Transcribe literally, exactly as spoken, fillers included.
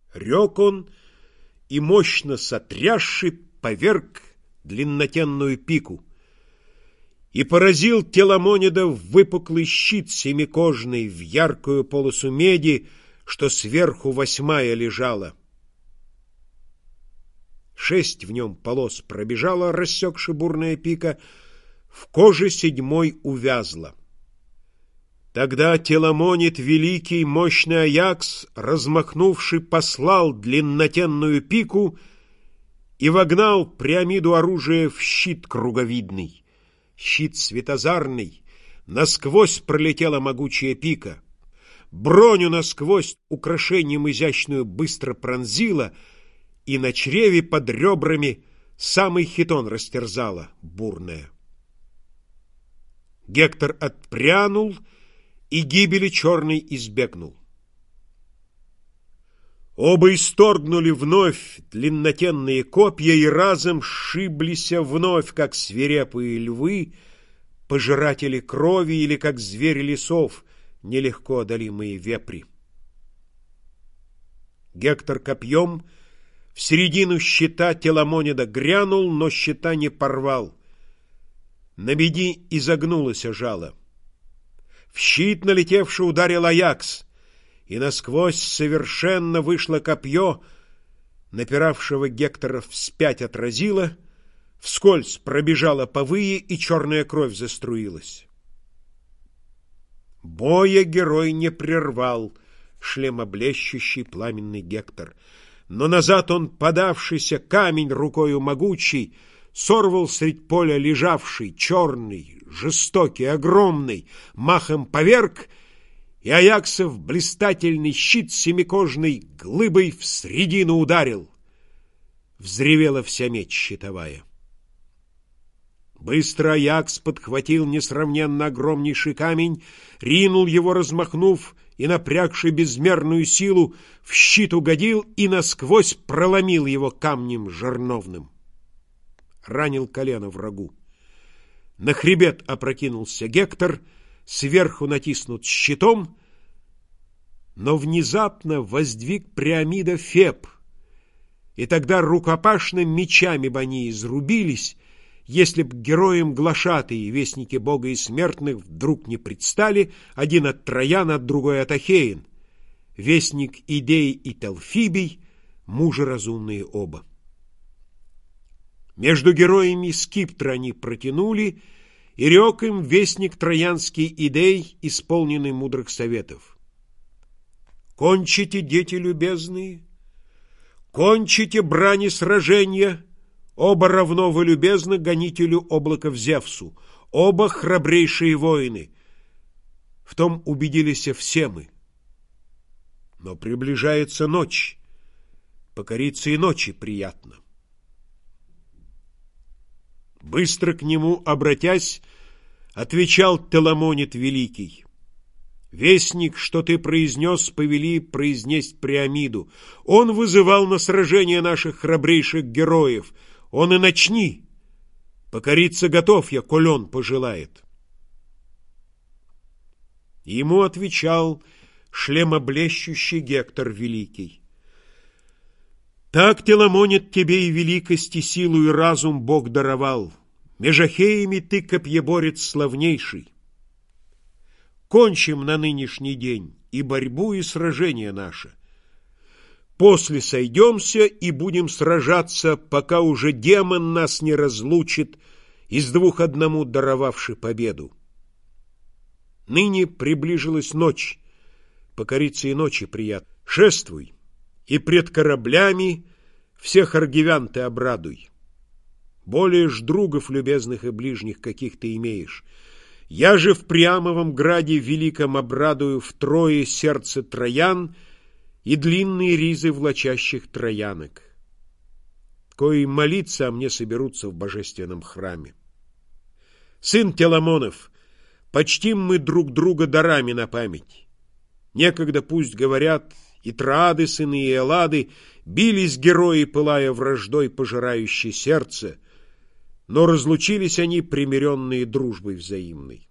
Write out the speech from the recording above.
Рек он, и мощно сотрясши поверг длиннотенную пику, и поразил Теламонида в выпуклый щит семикожный, в яркую полосу меди, что сверху восьмая лежала. Шесть в нем полос пробежала, рассекши бурная пика, в коже седьмой увязла. Тогда Теламонид великий, мощный Аякс, размахнувши, послал длиннотенную пику и вогнал Приамиду оружие в щит круговидный. Щит светозарный, насквозь пролетела могучая пика, броню насквозь украшением изящную быстро пронзила, и на чреве под ребрами самый хитон растерзала бурная. Гектор отпрянул и гибели черной избегнул. Оба исторгнули вновь длиннотенные копья и разом сшиблися вновь, как свирепые львы, пожиратели крови, или как звери лесов, нелегко одолимые вепри. Гектор копьем в середину щита Теламонида грянул, но щита не порвал. На беди изогнулось жало. В щит налетевший ударил Аякс, и насквозь совершенно вышло копье, напиравшего Гектора вспять отразило, вскользь пробежала повые, и черная кровь заструилась. Боя герой не прервал шлемоблещущий пламенный Гектор, но назад он, подавшийся, камень рукою могучий, сорвал средь поля лежавший, черный, жестокий, огромный, махом поверг, и Аяксов блистательный щит семикожный глыбой в средину ударил. Взревела вся медь щитовая. Быстро Аякс подхватил несравненно огромнейший камень, ринул его, размахнув, и, напрягши безмерную силу, в щит угодил и насквозь проломил его камнем жерновным. Ранил колено врагу. На хребет опрокинулся Гектор, сверху натиснут щитом, но внезапно воздвиг Приамида Феб, и тогда рукопашным мечами бы они изрубились, если б героям глашатые, вестники Бога и смертных, вдруг не предстали, один от Троян, от другой от Ахеин, вестник Идей и Телфибий, мужи разумные оба. Между героями скиптры они протянули, и рек им вестник троянский Идей, исполненный мудрых советов. «Кончите, дети любезные, кончите брани сражения, оба равно вы любезны гонителю облаков Зевсу, оба храбрейшие воины. В том убедились все мы. Но приближается ночь, покориться и ночи приятно». Быстро к нему обратясь, отвечал Теламонид великий: «Вестник, что ты произнес, повели произнесть Приамиду. Он вызывал на сражение наших храбрейших героев. Он и начни. Покориться готов я, коль он пожелает». Ему отвечал шлемоблещущий Гектор великий: «Так, Теламонид, тебе и великости, силу и разум Бог даровал. Меж Ахеями ты копьеборец славнейший. Кончим на нынешний день и борьбу, и сражение наше. После сойдемся и будем сражаться, пока уже демон нас не разлучит, из двух одному даровавши победу. Ныне приближилась ночь, покориться и ночи приятно. Шествуй, и пред кораблями всех аргивян ты обрадуй. Более ж другов любезных и ближних, каких ты имеешь. Я же в Приамовом граде великом обрадую втрое сердце троян и длинные ризы влачащих троянок, кои молиться о мне соберутся в божественном храме. Сын Теламонов, почтим мы друг друга дарами на память. Некогда, пусть говорят, и Троады, сыны и Эллады, бились герои, пылая враждой, пожирающей сердце, но разлучились они, примиренные дружбой взаимной.